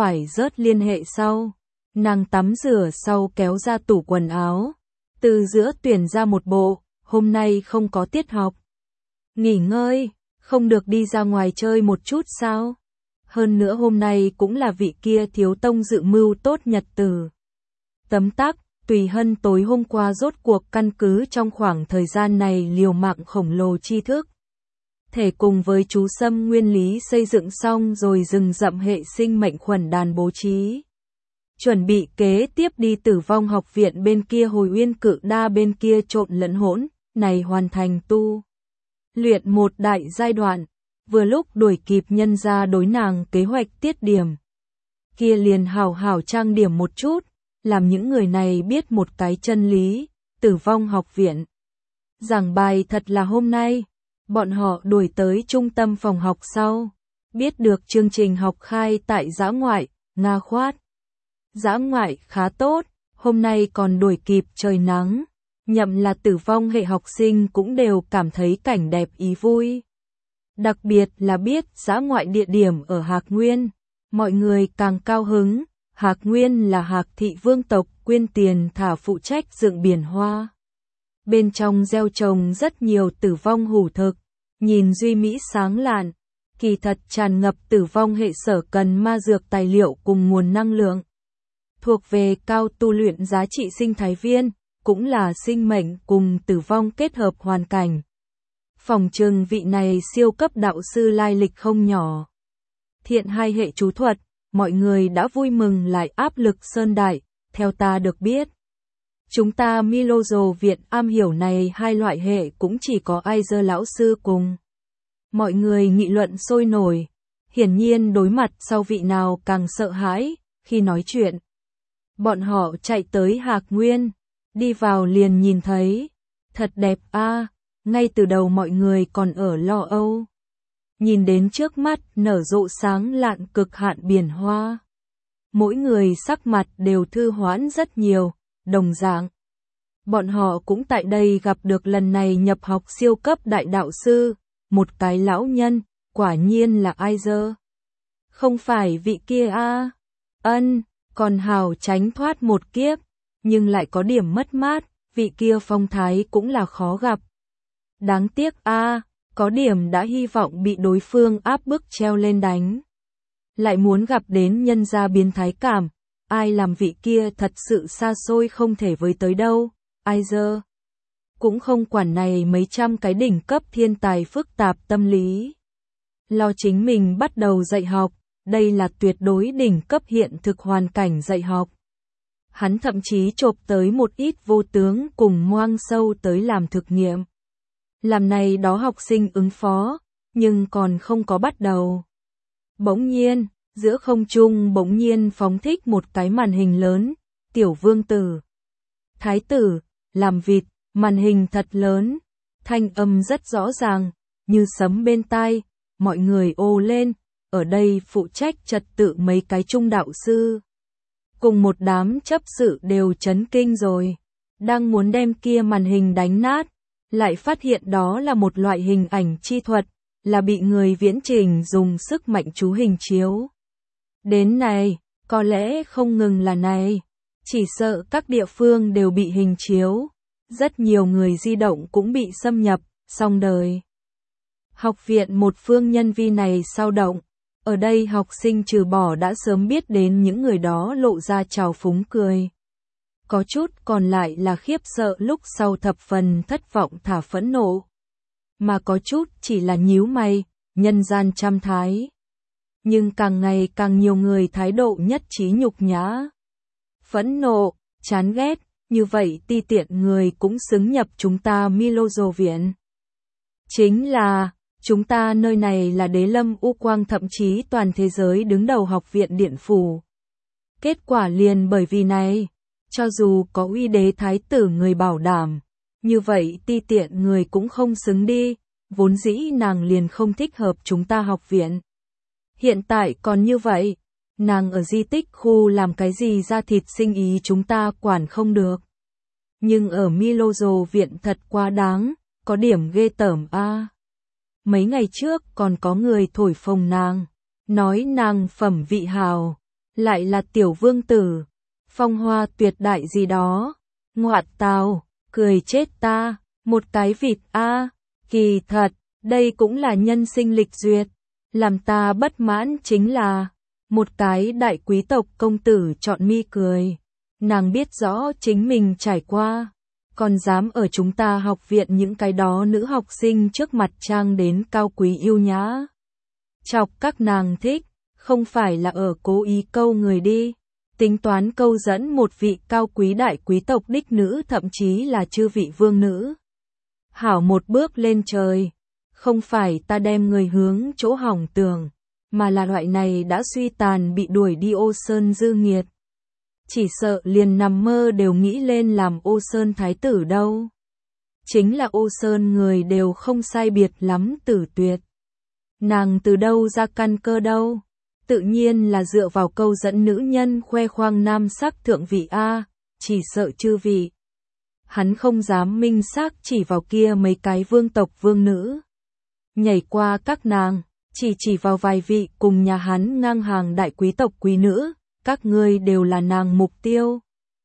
rớt liên hệ sau. Nàng tắm rửa sau kéo ra tủ quần áo, từ giữa tuyển ra một bộ, hôm nay không có tiết học. Nghỉ ngơi, không được đi ra ngoài chơi một chút sao? Hơn nữa hôm nay cũng là vị kia thiếu tông dự mưu tốt nhật tử. Tấm tắc, Tùy Hân tối hôm qua rốt cuộc căn cứ trong khoảng thời gian này liều mạng khổng lồ tri thức. Thể cùng với chú Sâm nguyên lý xây dựng xong rồi rừng rậm hệ sinh mệnh khuẩn đàn bố trí. Chuẩn bị kế tiếp đi tử vong học viện bên kia Hồi Uyên Cự Đa bên kia trộn lẫn hỗn, này hoàn thành tu luyện một đại giai đoạn, vừa lúc đuổi kịp nhân ra đối nàng kế hoạch tiết điểm. Kia liền hảo hảo trang điểm một chút, làm những người này biết một cái chân lý, tử vong học viện. Giảng bài thật là hôm nay, bọn họ đuổi tới trung tâm phòng học sau, biết được chương trình học khai tại dã ngoại, Nga khoát. Dã ngoại khá tốt, hôm nay còn đuổi kịp trời nắng, nhậm là tử vong hệ học sinh cũng đều cảm thấy cảnh đẹp ý vui. Đặc biệt là biết dã ngoại địa điểm ở Hạc Nguyên, mọi người càng cao hứng, Hạc Nguyên là Hạc thị vương tộc quyên tiền thả phụ trách dựng biển hoa. Bên trong gieo trồng rất nhiều tử vong hủ thực, nhìn duy mỹ sáng lạn, kỳ thật tràn ngập tử vong hệ sở cần ma dược tài liệu cùng nguồn năng lượng. Thuộc về cao tu luyện giá trị sinh thái viên, cũng là sinh mệnh cùng tử vong kết hợp hoàn cảnh. Phòng trừng vị này siêu cấp đạo sư lai lịch không nhỏ. Thiện hai hệ chú thuật, mọi người đã vui mừng lại áp lực sơn đại, theo ta được biết. Chúng ta Milozo viện am hiểu này hai loại hệ cũng chỉ có Aizer lão sư cùng. Mọi người nghị luận sôi nổi, hiển nhiên đối mặt sau vị nào càng sợ hãi, khi nói chuyện. Bọn họ chạy tới Hạc Nguyên, đi vào liền nhìn thấy, thật đẹp a, ngay từ đầu mọi người còn ở lo âu. Nhìn đến trước mắt nở rộ sáng lạn cực hạn biển hoa. Mỗi người sắc mặt đều thư hoãn rất nhiều, đồng dạng. Bọn họ cũng tại đây gặp được lần này nhập học siêu cấp đại đạo sư, một cái lão nhân, quả nhiên là Aizer. Không phải vị kia a. Ân, còn hào tránh thoát một kiếp, nhưng lại có điểm mất mát, vị kia phong thái cũng là khó gặp. Đáng tiếc a, có điểm đã hy vọng bị đối phương áp bức treo lên đánh. Lại muốn gặp đến nhân gia biến thái cảm, ai làm vị kia thật sự xa xôi không thể với tới đâu, ai giờ cũng không quản này mấy trăm cái đỉnh cấp thiên tài phức tạp tâm lý. Lo chính mình bắt đầu dạy học, đây là tuyệt đối đỉnh cấp hiện thực hoàn cảnh dạy học. Hắn thậm chí chộp tới một ít vô tướng cùng ngoang sâu tới làm thực nghiệm. Làm này đó học sinh ứng phó, nhưng còn không có bắt đầu. Bỗng nhiên, giữa không trung bỗng nhiên phóng thích một cái màn hình lớn, tiểu vương tử, thái tử, làm vịt, màn hình thật lớn, thanh âm rất rõ ràng, như sấm bên tai, mọi người ồ lên, ở đây phụ trách trật tự mấy cái trung đạo sư. Cùng một đám chấp sự đều chấn kinh rồi, đang muốn đem kia màn hình đánh nát, lại phát hiện đó là một loại hình ảnh chi thuật, là bị người viễn trình dùng sức mạnh chú hình chiếu. Đến này, có lẽ không ngừng là này, chỉ sợ các địa phương đều bị hình chiếu, rất nhiều người di động cũng bị xâm nhập, xong đời. Học viện một phương nhân vi này sao động, ở đây học sinh trừ bỏ đã sớm biết đến những người đó lộ ra trào phúng cười. Có chút còn lại là khiếp sợ lúc sau thập phần thất vọng thả phẫn nộ. Mà có chút chỉ là nhíu mày, nhân gian trăm thái. Nhưng càng ngày càng nhiều người thái độ nhất trí nhục nhã. Phẫn nộ, chán ghét, như vậy ti tiện người cũng xứng nhập chúng ta Milozo viện. Chính là, chúng ta nơi này là đế lâm u quang thậm chí toàn thế giới đứng đầu học viện điện phủ. Kết quả liền bởi vì này, cho dù có uy đế thái tử người bảo đảm, như vậy ti tiện người cũng không xứng đi, vốn dĩ nàng liền không thích hợp chúng ta học viện. Hiện tại còn như vậy, nàng ở di tích khu làm cái gì ra thịt sinh ý chúng ta quản không được. Nhưng ở Milozo viện thật quá đáng, có điểm ghê tởm a. Mấy ngày trước còn có người thổi phồng nàng, nói nàng phẩm vị hào, lại là tiểu vương tử, phong hoa tuyệt đại gì đó, ngoạn tào, cười chết ta, một cái vịt a, kỳ thật, đây cũng là nhân sinh lịch duyệt, làm ta bất mãn chính là, một cái đại quý tộc công tử chọn mi cười, nàng biết rõ chính mình trải qua. Còn dám ở chúng ta học viện những cái đó nữ học sinh trước mặt trang đến cao quý yêu nhã. Chọc các nàng thích, không phải là ở cố ý câu người đi, tính toán câu dẫn một vị cao quý đại quý tộc đích nữ thậm chí là chư vị vương nữ. Hảo một bước lên trời, không phải ta đem người hướng chỗ hỏng tường, mà là loại này đã suy tàn bị đuổi đi ô sơn dư nghiệt. Chỉ sợ liền nằm mơ đều nghĩ lên làm ô sơn thái tử đâu. Chính là ô sơn người đều không sai biệt lắm tử tuyệt. Nàng từ đâu ra căn cơ đâu? Tự nhiên là dựa vào câu dẫn nữ nhân khoe khoang nam sắc thượng vị a, chỉ sợ chư vị. Hắn không dám minh xác chỉ vào kia mấy cái vương tộc vương nữ. Nhảy qua các nàng, chỉ vào vài vị cùng nhà hắn ngang hàng đại quý tộc quý nữ. Các ngươi đều là nàng mục tiêu.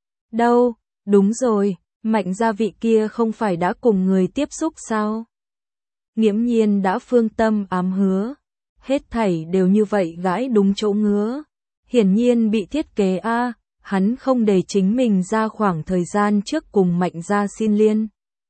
Đâu, đúng rồi, Mạnh gia vị kia không phải đã cùng người tiếp xúc sao? Nghiễm nhiên đã phương tâm ám hứa. Hết thảy đều như vậy gãi đúng chỗ ngứa. Hiển nhiên bị thiết kế a, hắn không để chính mình ra khoảng thời gian trước cùng Mạnh gia xin liên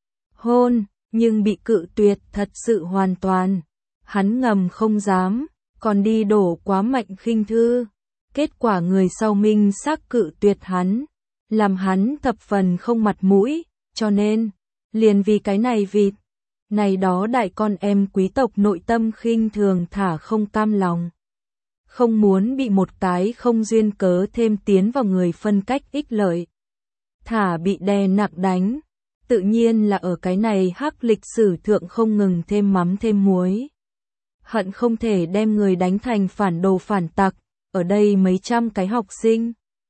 hôn, nhưng bị cự tuyệt thật sự hoàn toàn. Hắn ngầm không dám, còn đi đổ quá Mạnh Khinh Thư. Kết quả người sau minh xác cự tuyệt hắn, làm hắn thập phần không mặt mũi, cho nên, liền vì cái này vịt, này đó đại con em quý tộc nội tâm khinh thường thả không cam lòng. Không muốn bị một cái không duyên cớ thêm tiến vào người phân cách ích lợi. Thả bị đè nặng đánh, tự nhiên là ở cái này hắc lịch sử thượng không ngừng thêm mắm thêm muối. Hận không thể đem người đánh thành phản đồ phản tặc. Ở đây mấy trăm cái học sinh,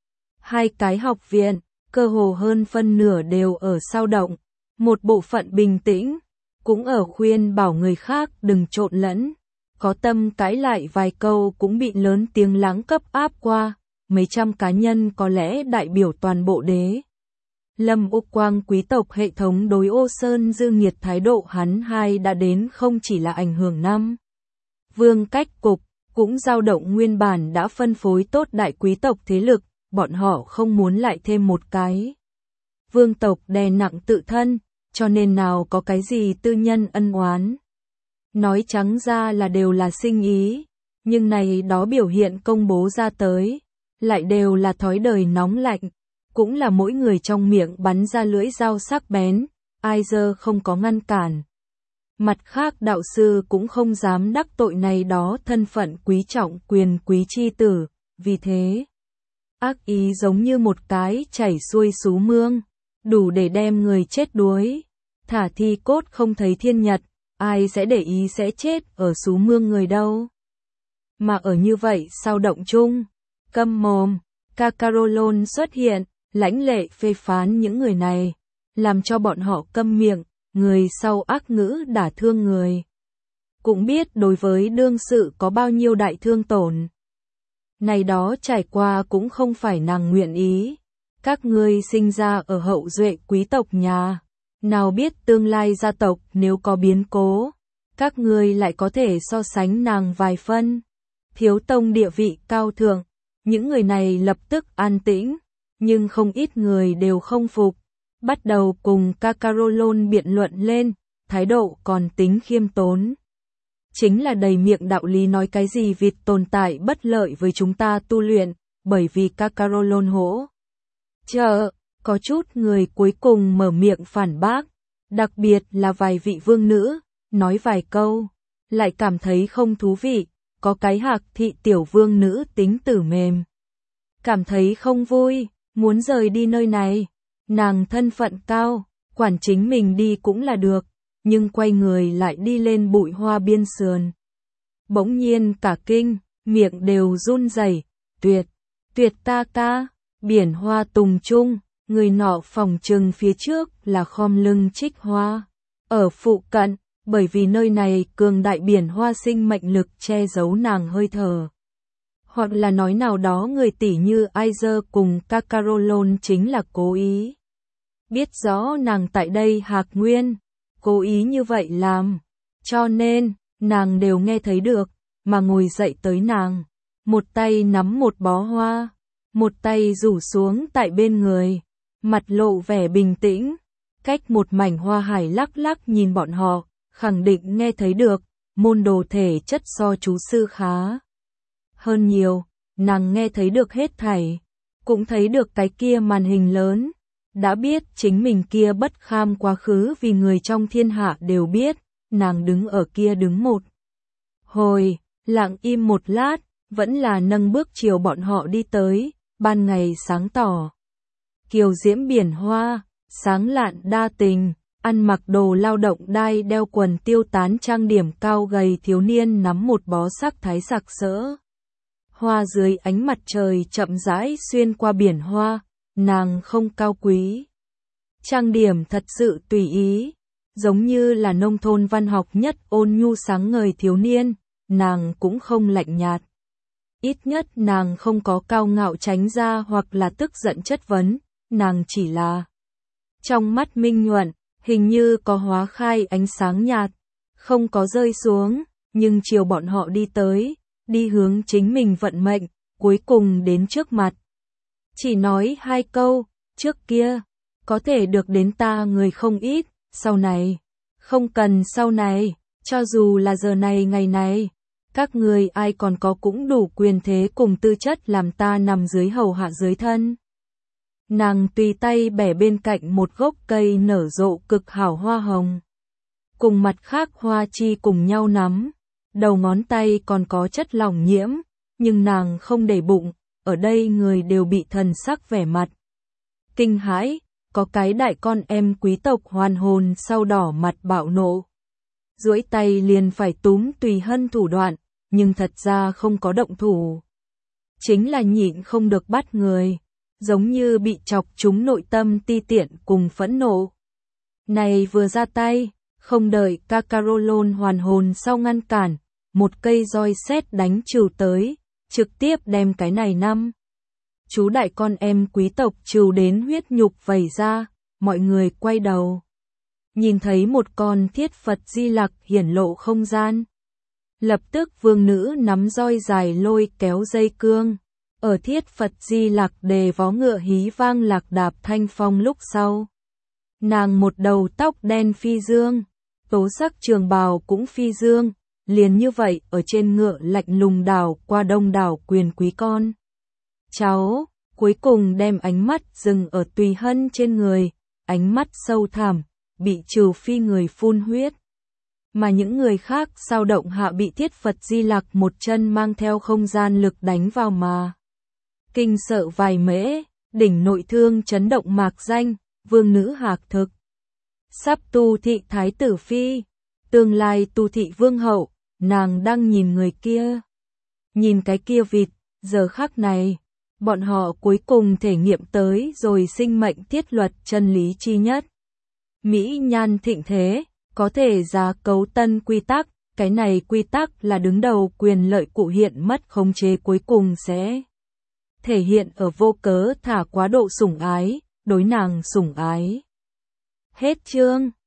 2 cái học viện, cơ hồ hơn phân nửa đều ở sao động, một bộ phận bình tĩnh, cũng ở khuyên bảo người khác đừng trộn lẫn, có tâm cãi lại vài câu cũng bị lớn tiếng lắng cấp áp qua, mấy trăm cá nhân có lẽ đại biểu toàn bộ đế. Lâm U Quang quý tộc hệ thống đối ô sơn dư nghiệt thái độ hắn hai đã đến không chỉ là ảnh hưởng năm. Vương cách cục cũng dao động nguyên bản đã phân phối tốt đại quý tộc thế lực, bọn họ không muốn lại thêm một cái. Vương tộc đè nặng tự thân, cho nên nào có cái gì tư nhân ân oán. Nói trắng ra là đều là sinh ý, nhưng này đó biểu hiện công bố ra tới, lại đều là thói đời nóng lạnh, cũng là mỗi người trong miệng bắn ra lưỡi dao sắc bén, ai dơ không có ngăn cản. Mặt khác đạo sư cũng không dám đắc tội này đó thân phận quý trọng quyền quý chi tử, vì thế, ác ý giống như một cái chảy xuôi sú mương, đủ để đem người chết đuối, thả thi cốt không thấy thiên nhật, ai sẽ để ý sẽ chết ở sú mương người đâu. Mà ở như vậy sao động chung, câm mồm, Kakarolon xuất hiện, lãnh lệ phê phán những người này, làm cho bọn họ câm miệng, người sau ác ngữ đả thương người. Cũng biết đối với đương sự có bao nhiêu đại thương tổn. Này đó trải qua cũng không phải nàng nguyện ý. Các ngươi sinh ra ở hậu duệ quý tộc nhà, nào biết tương lai gia tộc nếu có biến cố, các ngươi lại có thể so sánh nàng vài phân. Thiếu tông địa vị cao thượng, những người này lập tức an tĩnh, nhưng không ít người đều không phục, bắt đầu cùng Kakarolon biện luận lên, thái độ còn tính khiêm tốn. Chính là đầy miệng đạo lý nói cái gì vịt tồn tại bất lợi với chúng ta tu luyện, bởi vì Kakarolon hỗ trợ, có chút người cuối cùng mở miệng phản bác, đặc biệt là vài vị vương nữ, nói vài câu, lại cảm thấy không thú vị, có cái Hạc thị tiểu vương nữ tính tử mềm. Cảm thấy không vui, muốn rời đi nơi này, nàng thân phận cao, quản chính mình đi cũng là được, nhưng quay người lại đi lên bụi hoa biên sườn. Bỗng nhiên cả kinh, miệng đều run rẩy, tuyệt ta ca, biển hoa tùng trung, người nọ phòng trừng phía trước là khom lưng trích hoa. Ở phụ cận, bởi vì nơi này cường đại biển hoa sinh mệnh lực che giấu nàng hơi thở. Hoặc là nói nào đó người tỷ như Aizer cùng Kakarolon chính là cố ý. Biết rõ nàng tại đây hạc nguyên, cố ý như vậy làm, cho nên, nàng đều nghe thấy được, mà ngồi dậy tới nàng, một tay nắm một bó hoa, một tay rủ xuống tại bên người, mặt lộ vẻ bình tĩnh, cách một mảnh hoa hải lắc lắc nhìn bọn họ, khẳng định nghe thấy được, môn đồ thể chất so chú sư khá hơn nhiều, nàng nghe thấy được hết thảy, cũng thấy được cái kia màn hình lớn, đã biết chính mình kia bất kham quá khứ vì người trong thiên hạ đều biết, nàng đứng ở kia đứng một hồi, lặng im một lát, vẫn là nâng bước chiều bọn họ đi tới, ban ngày sáng tỏ. Kiều diễm biển hoa, sáng lạn đa tình, ăn mặc đồ lao động đai đeo quần tiêu tán trang điểm cao gầy thiếu niên nắm một bó sắc thái sặc sỡ. Hoa dưới ánh mặt trời chậm rãi xuyên qua biển hoa, nàng không cao quý. Trang điểm thật sự tùy ý, giống như là nông thôn văn học nhất ôn nhu sáng ngời thiếu niên, nàng cũng không lạnh nhạt. Ít nhất nàng không có cao ngạo tránh ra hoặc là tức giận chất vấn, nàng chỉ là trong mắt minh nhuận, hình như có hóa khai ánh sáng nhạt, không có rơi xuống, nhưng chiều bọn họ đi tới, đi hướng chính mình vận mệnh, cuối cùng đến trước mặt. Chỉ nói hai câu, trước kia, có thể được đến ta người không ít, sau này, không cần sau này, cho dù là giờ này ngày này, các người ai còn có cũng đủ quyền thế cùng tư chất làm ta nằm dưới hầu hạ dưới thân. Nàng tùy tay bẻ bên cạnh một gốc cây nở rộ cực hảo hoa hồng. Cùng mặt khác hoa chi cùng nhau nắm, đầu ngón tay còn có chất lỏng nhiễm, nhưng nàng không để bụng, ở đây người đều bị thần sắc vẻ mặt. Kinh hãi, có cái đại con em quý tộc hoàn hồn sau đỏ mặt bạo nộ. Duỗi tay liền phải túm Tùy Hân thủ đoạn, nhưng thật ra không có động thủ. Chính là nhịn không được bắt người, giống như bị chọc trúng nội tâm ti tiện cùng phẫn nộ. Này vừa ra tay, không đợi Kakarolon hoàn hồn sau ngăn cản, một cây roi sét đánh trừu tới, trực tiếp đem cái này năm. Chú đại con em quý tộc trừu đến huyết nhục vẩy ra, mọi người quay đầu. Nhìn thấy một con thiết Phật Di Lặc hiển lộ không gian. Lập tức vương nữ nắm roi dài lôi kéo dây cương, Ở Thiết Phật Di Lặc Đề vó ngựa hí vang lạc đạp thanh phong lúc sau. Nàng một đầu tóc đen phi dương, tố sắc trường bào cũng phi dương, liền như vậy ở trên ngựa lạnh lùng đảo qua đông đảo quyền quý con. Cháu, cuối cùng đem ánh mắt dừng ở Tùy Hân trên người, ánh mắt sâu thẳm, bị trừ phi người phun huyết. Mà những người khác sao động hạ bị Thiết Phật Di Lặc một chân mang theo không gian lực đánh vào mà. Kinh sợ vài mễ, đỉnh nội thương chấn động mạc danh, vương nữ hạc thực. Sắp tu thị thái tử phi, tương lai tu thị vương hậu, nàng đang nhìn người kia. Nhìn cái kia vịt, giờ khắc này, bọn họ cuối cùng thể nghiệm tới rồi sinh mệnh thiết luật chân lý chi nhất. Mỹ nhan thịnh thế, có thể ra cấu tân quy tắc, cái này quy tắc là đứng đầu quyền lợi cụ hiện mất khống chế cuối cùng sẽ thể hiện ở vô cớ thả quá độ sủng ái, đối nàng sủng ái. Hết chương.